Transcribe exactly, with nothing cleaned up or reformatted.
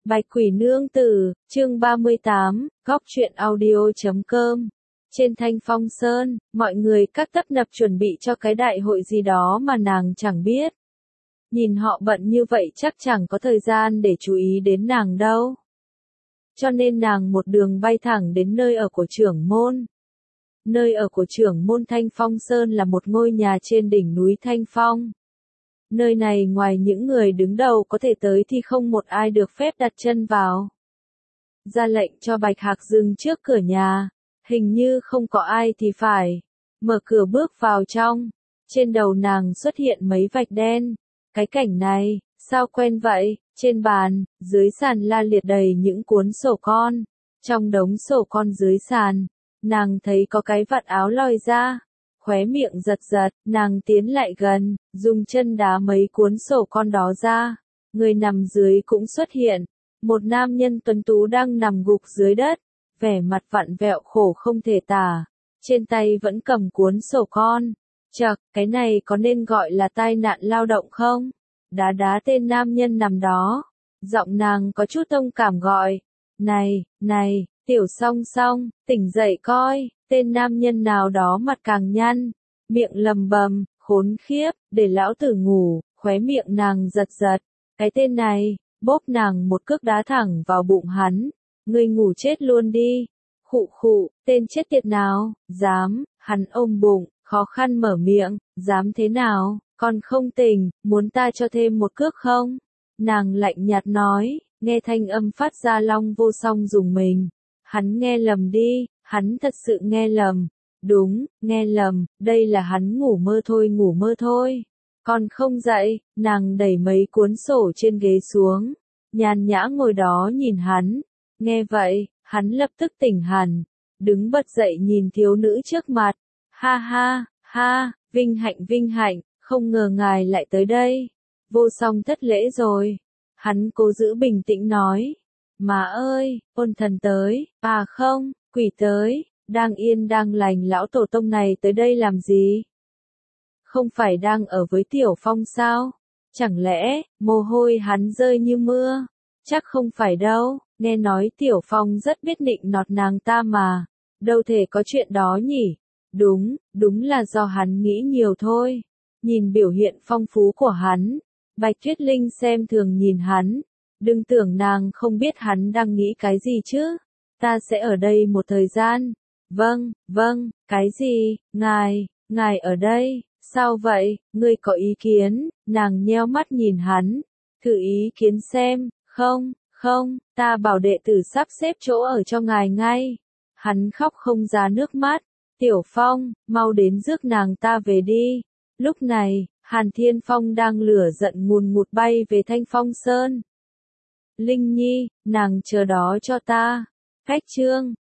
Bạch Quỷ Nương Tử, chương ba mươi tám, góc truyện audio chấm com. Trên Thanh Phong Sơn, mọi người các tấp nập chuẩn bị cho cái đại hội gì đó mà nàng chẳng biết. Nhìn họ bận như vậy chắc chẳng có thời gian để chú ý đến nàng đâu. Cho nên nàng một đường bay thẳng đến nơi ở của trưởng môn. Nơi ở của trưởng môn Thanh Phong Sơn là một ngôi nhà trên đỉnh núi Thanh Phong. Nơi này ngoài những người đứng đầu có thể tới thì không một ai được phép đặt chân vào. Ra lệnh cho Bạch Hạc dừng trước cửa nhà, hình như không có ai thì phải. Mở cửa bước vào trong, trên đầu nàng xuất hiện mấy vạch đen. Cái cảnh này, sao quen vậy? Trên bàn, dưới sàn la liệt đầy những cuốn sổ con. Trong đống sổ con dưới sàn, nàng thấy có cái vạt áo lòi ra. Khóe miệng giật giật, nàng tiến lại gần, dùng chân đá mấy cuốn sổ con đó ra. Người nằm dưới cũng xuất hiện. Một nam nhân tuấn tú đang nằm gục dưới đất, vẻ mặt vặn vẹo khổ không thể tả. Trên tay vẫn cầm cuốn sổ con. Chậc, cái này có nên gọi là tai nạn lao động không? Đá đá tên nam nhân nằm đó. Giọng nàng có chút thông cảm gọi. Này, này, tiểu song song, tỉnh dậy coi. Tên nam nhân nào đó mặt càng nhăn, miệng lầm bầm, khốn khiếp, để lão tử ngủ, khóe miệng nàng giật giật. Cái tên này, bóp nàng một cước đá thẳng vào bụng hắn. Ngươi ngủ chết luôn đi. Khụ khụ, tên chết tiệt nào, dám, hắn ôm bụng, khó khăn mở miệng, dám thế nào, còn không tỉnh, muốn ta cho thêm một cước không? Nàng lạnh nhạt nói, nghe thanh âm phát ra Long Vô Song dùng mình. Hắn nghe lầm đi. Hắn thật sự nghe lầm. Đúng, nghe lầm, đây là hắn ngủ mơ thôi ngủ mơ thôi. Còn không dậy, nàng đẩy mấy cuốn sổ trên ghế xuống. Nhàn nhã ngồi đó nhìn hắn. Nghe vậy, hắn lập tức tỉnh hẳn. Đứng bật dậy nhìn thiếu nữ trước mặt. Ha ha, ha, vinh hạnh vinh hạnh, không ngờ ngài lại tới đây. Vô Song thất lễ rồi. Hắn cố giữ bình tĩnh nói. Má ơi, ôn thần tới, à không. Quỷ tới, đang yên đang lành lão tổ tông này tới đây làm gì? Không phải đang ở với Tiểu Phong sao? Chẳng lẽ, mồ hôi hắn rơi như mưa? Chắc không phải đâu, nghe nói Tiểu Phong rất biết nịnh nọt nàng ta mà. Đâu thể có chuyện đó nhỉ? Đúng, đúng là do hắn nghĩ nhiều thôi. Nhìn biểu hiện phong phú của hắn, Bạch Tuyết Linh xem thường nhìn hắn. Đừng tưởng nàng không biết hắn đang nghĩ cái gì chứ. Ta sẽ ở đây một thời gian. Vâng, vâng, cái gì, ngài, ngài ở đây, sao vậy, ngươi có ý kiến, nàng nheo mắt nhìn hắn, thử ý kiến xem, không, không, ta bảo đệ tử sắp xếp chỗ ở cho ngài ngay. Hắn khóc không ra nước mắt, Tiểu Phong, mau đến rước nàng ta về đi. Lúc này, Hàn Thiên Phong đang lửa giận ngùn ngụt bay về Thanh Phong Sơn. Linh Nhi, nàng chờ đó cho ta. Cách chương